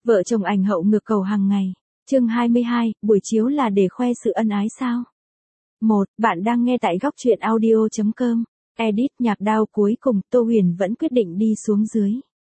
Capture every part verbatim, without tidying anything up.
Vợ chồng ảnh hậu ngược cầu hàng ngày. Chương hai mươi hai, buổi chiếu là để khoe sự ân ái sao? một. Bạn đang nghe tại góc truyện audio chấm com. Edit nhạc đao cuối cùng, Tô Huyền vẫn quyết định đi xuống dưới.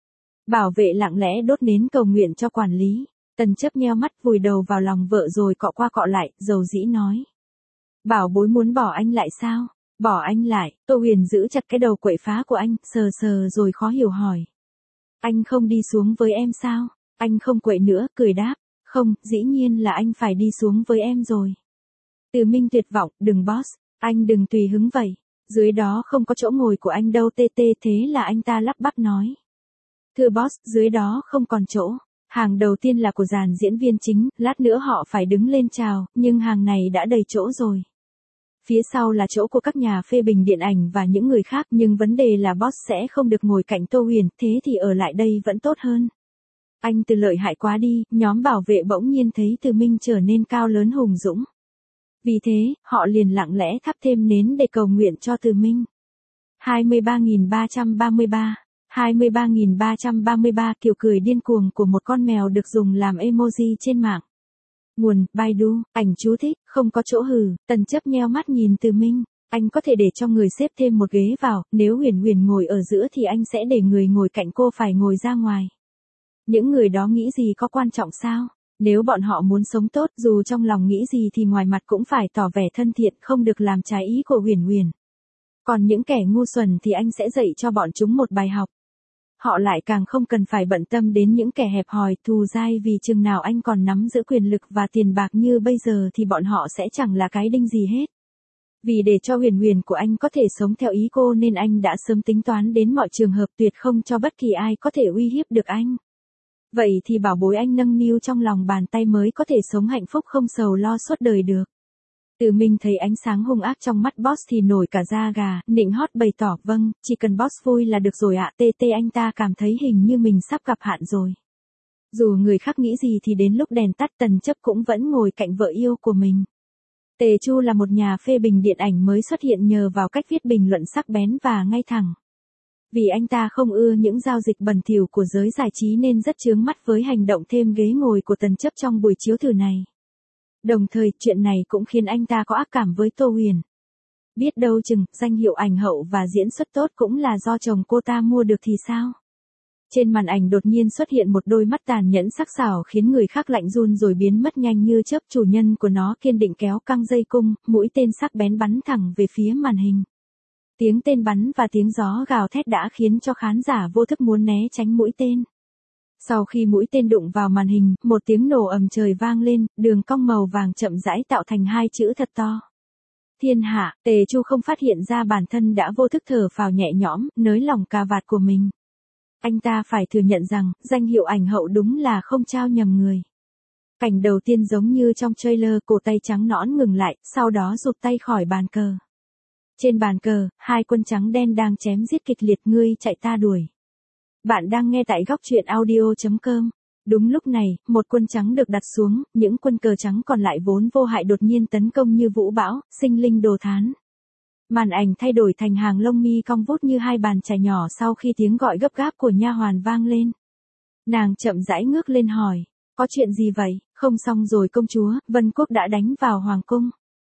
Bảo vệ lặng lẽ đốt nến cầu nguyện cho quản lý. Tần Chấp nheo mắt vùi đầu vào lòng vợ rồi cọ qua cọ lại, dầu dĩ nói. Bảo bối muốn bỏ anh lại sao? Bỏ anh lại. Tô Huyền giữ chặt cái đầu quậy phá của anh, sờ sờ rồi khó hiểu hỏi. Anh không đi xuống với em sao? Anh không quậy nữa, cười đáp. Không, dĩ nhiên là anh phải đi xuống với em rồi. Từ Minh tuyệt vọng, đừng boss, anh đừng tùy hứng vậy. Dưới đó không có chỗ ngồi của anh đâu tê tê, thế là anh ta lắp bắp nói. Thưa boss, dưới đó không còn chỗ. Hàng đầu tiên là của dàn diễn viên chính, lát nữa họ phải đứng lên chào, nhưng hàng này đã đầy chỗ rồi. Phía sau là chỗ của các nhà phê bình điện ảnh và những người khác, nhưng vấn đề là boss sẽ không được ngồi cạnh Tô Huyền, thế thì ở lại đây vẫn tốt hơn. Anh Từ lợi hại quá đi, nhóm bảo vệ bỗng nhiên thấy Từ Minh trở nên cao lớn hùng dũng. Vì thế, họ liền lặng lẽ thắp thêm nến để cầu nguyện cho Từ Minh. hai mươi ba nghìn ba trăm ba mươi ba hai mươi ba nghìn ba trăm ba mươi ba kiểu cười điên cuồng của một con mèo được dùng làm emoji trên mạng. Nguồn, Baidu, ảnh chú thích, không có chỗ hừ, Tần Chấp nheo mắt nhìn Từ Minh. Anh có thể để cho người xếp thêm một ghế vào, nếu Huyền Huyền ngồi ở giữa thì anh sẽ để người ngồi cạnh cô phải ngồi ra ngoài. Những người đó nghĩ gì có quan trọng sao? Nếu bọn họ muốn sống tốt, dù trong lòng nghĩ gì thì ngoài mặt cũng phải tỏ vẻ thân thiện, không được làm trái ý của Huyền Huyền. Còn những kẻ ngu xuẩn thì anh sẽ dạy cho bọn chúng một bài học. Họ lại càng không cần phải bận tâm đến những kẻ hẹp hòi, thù dai, vì chừng nào anh còn nắm giữ quyền lực và tiền bạc như bây giờ thì bọn họ sẽ chẳng là cái đinh gì hết. Vì để cho Huyền Huyền của anh có thể sống theo ý cô nên anh đã sớm tính toán đến mọi trường hợp, tuyệt không cho bất kỳ ai có thể uy hiếp được anh. Vậy thì bảo bối anh nâng niu trong lòng bàn tay mới có thể sống hạnh phúc không sầu lo suốt đời được. Từ Minh thấy ánh sáng hung ác trong mắt boss thì nổi cả da gà, nịnh hót bày tỏ, vâng, chỉ cần boss vui là được rồi ạ. Tê tê anh ta cảm thấy hình như mình sắp gặp hạn rồi. Dù người khác nghĩ gì thì đến lúc đèn tắt Tần Chấp cũng vẫn ngồi cạnh vợ yêu của mình. Tề Chu là một nhà phê bình điện ảnh mới xuất hiện nhờ vào cách viết bình luận sắc bén và ngay thẳng. Vì anh ta không ưa những giao dịch bẩn thỉu của giới giải trí nên rất chướng mắt với hành động thêm ghế ngồi của Tần Chấp trong buổi chiếu thử này. Đồng thời, chuyện này cũng khiến anh ta có ác cảm với Tô Huyền. Biết đâu chừng, danh hiệu ảnh hậu và diễn xuất tốt cũng là do chồng cô ta mua được thì sao? Trên màn ảnh đột nhiên xuất hiện một đôi mắt tàn nhẫn sắc sảo khiến người khác lạnh run rồi biến mất nhanh như chớp. Chủ nhân của nó kiên định kéo căng dây cung, mũi tên sắc bén bắn thẳng về phía màn hình. Tiếng tên bắn và tiếng gió gào thét đã khiến cho khán giả vô thức muốn né tránh mũi tên. Sau khi mũi tên đụng vào màn hình, một tiếng nổ ầm trời vang lên, đường cong màu vàng chậm rãi tạo thành hai chữ thật to. Thiên hạ. Tề Chu không phát hiện ra bản thân đã vô thức thở phào nhẹ nhõm, nới lỏng cà vạt của mình. Anh ta phải thừa nhận rằng, danh hiệu ảnh hậu đúng là không trao nhầm người. Cảnh đầu tiên giống như trong trailer, cổ tay trắng nõn ngừng lại, sau đó rụt tay khỏi bàn cờ. Trên bàn cờ, hai quân trắng đen đang chém giết kịch liệt, ngươi chạy ta đuổi. Bạn đang nghe tại góc truyện audio chấm com. Đúng lúc này, một quân trắng được đặt xuống, những quân cờ trắng còn lại vốn vô hại đột nhiên tấn công như vũ bão, sinh linh đồ thán. Màn ảnh thay đổi thành hàng lông mi cong vút như hai bàn chải nhỏ sau khi tiếng gọi gấp gáp của nha hoàn vang lên. Nàng chậm rãi ngước lên hỏi, có chuyện gì vậy? Không xong rồi công chúa, Vân Quốc đã đánh vào hoàng cung.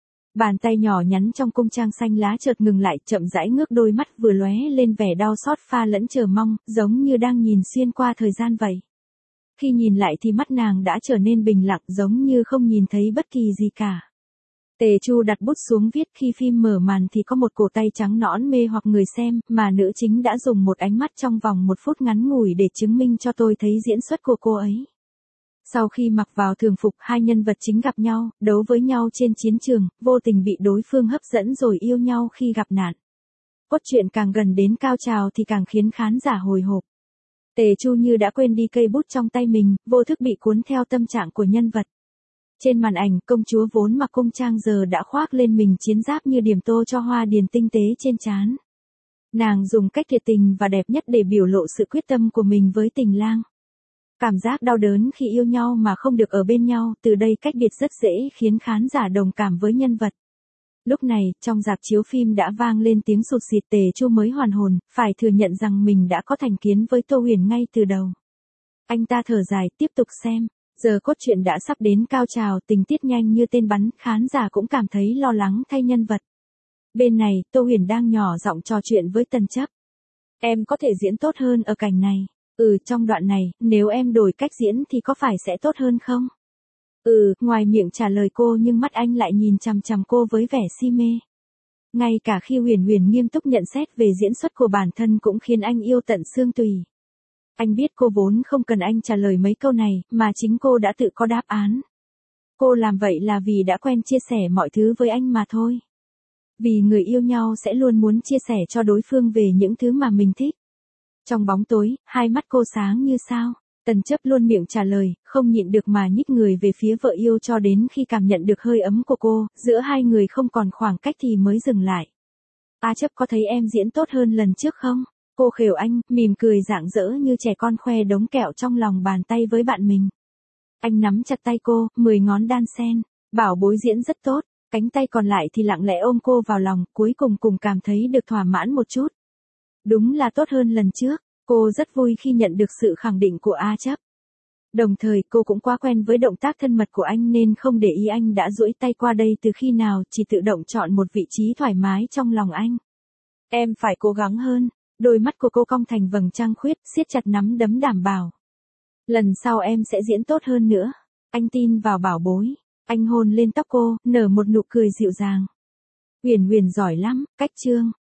Bàn tay nhỏ nhắn trong cung trang xanh lá chợt ngừng lại, chậm rãi ngước, đôi mắt vừa lóe lên vẻ đau xót pha lẫn chờ mong, giống như đang nhìn xuyên qua thời gian vậy. Khi nhìn lại thì mắt nàng đã trở nên bình lặng, giống như không nhìn thấy bất kỳ gì cả. Tề Chu đặt bút xuống viết, khi phim mở màn thì có một cổ tay trắng nõn mê hoặc người xem, mà nữ chính đã dùng một ánh mắt trong vòng một phút ngắn ngủi để chứng minh cho tôi thấy diễn xuất của cô ấy. Sau khi mặc vào thường phục, hai nhân vật chính gặp nhau, đấu với nhau trên chiến trường, vô tình bị đối phương hấp dẫn rồi yêu nhau khi gặp nạn. Cốt truyện càng gần đến cao trào thì càng khiến khán giả hồi hộp. Tề Chu như đã quên đi cây bút trong tay mình, vô thức bị cuốn theo tâm trạng của nhân vật. Trên màn ảnh, công chúa vốn mặc cung trang giờ đã khoác lên mình chiến giáp như điểm tô cho hoa điền tinh tế trên trán. Nàng dùng cách tuyệt tình và đẹp nhất để biểu lộ sự quyết tâm của mình với tình lang. Cảm giác đau đớn khi yêu nhau mà không được ở bên nhau, từ đây cách biệt rất dễ khiến khán giả đồng cảm với nhân vật. Lúc này, trong rạp chiếu phim đã vang lên tiếng sụt sịt, Tề Chu mới hoàn hồn, phải thừa nhận rằng mình đã có thành kiến với Tô Huyền ngay từ đầu. Anh ta thở dài, tiếp tục xem. Giờ cốt truyện đã sắp đến cao trào, tình tiết nhanh như tên bắn, khán giả cũng cảm thấy lo lắng thay nhân vật. Bên này, Tô Huyền đang nhỏ giọng trò chuyện với Tần Chấp. Em có thể diễn tốt hơn ở cảnh này. Ừ, trong đoạn này, nếu em đổi cách diễn thì có phải sẽ tốt hơn không? Ừ, ngoài miệng trả lời cô nhưng mắt anh lại nhìn chằm chằm cô với vẻ si mê. Ngay cả khi Huyền Huyền nghiêm túc nhận xét về diễn xuất của bản thân cũng khiến anh yêu tận xương tùy. Anh biết cô vốn không cần anh trả lời mấy câu này, mà chính cô đã tự có đáp án. Cô làm vậy là vì đã quen chia sẻ mọi thứ với anh mà thôi. Vì người yêu nhau sẽ luôn muốn chia sẻ cho đối phương về những thứ mà mình thích. Trong bóng tối, hai mắt cô sáng như sao. Tần Chấp luôn miệng trả lời, không nhịn được mà nhích người về phía vợ yêu cho đến khi cảm nhận được hơi ấm của cô, giữa hai người không còn khoảng cách thì mới dừng lại. A Chấp có thấy em diễn tốt hơn lần trước không? Cô khều anh, mỉm cười rạng rỡ như trẻ con khoe đống kẹo trong lòng bàn tay với bạn mình. Anh nắm chặt tay cô, mười ngón đan sen, bảo bối diễn rất tốt, cánh tay còn lại thì lặng lẽ ôm cô vào lòng, cuối cùng cùng cảm thấy được thỏa mãn một chút. Đúng là tốt hơn lần trước, cô rất vui khi nhận được sự khẳng định của A Chấp. Đồng thời cô cũng quá quen với động tác thân mật của anh nên không để ý anh đã duỗi tay qua đây từ khi nào, chỉ tự động chọn một vị trí thoải mái trong lòng anh. Em phải cố gắng hơn. Đôi mắt của cô cong thành vầng trăng khuyết, siết chặt nắm đấm đảm bảo. Lần sau em sẽ diễn tốt hơn nữa. Anh tin vào bảo bối. Anh hôn lên tóc cô, nở một nụ cười dịu dàng. Huyền Huyền giỏi lắm, cách chương.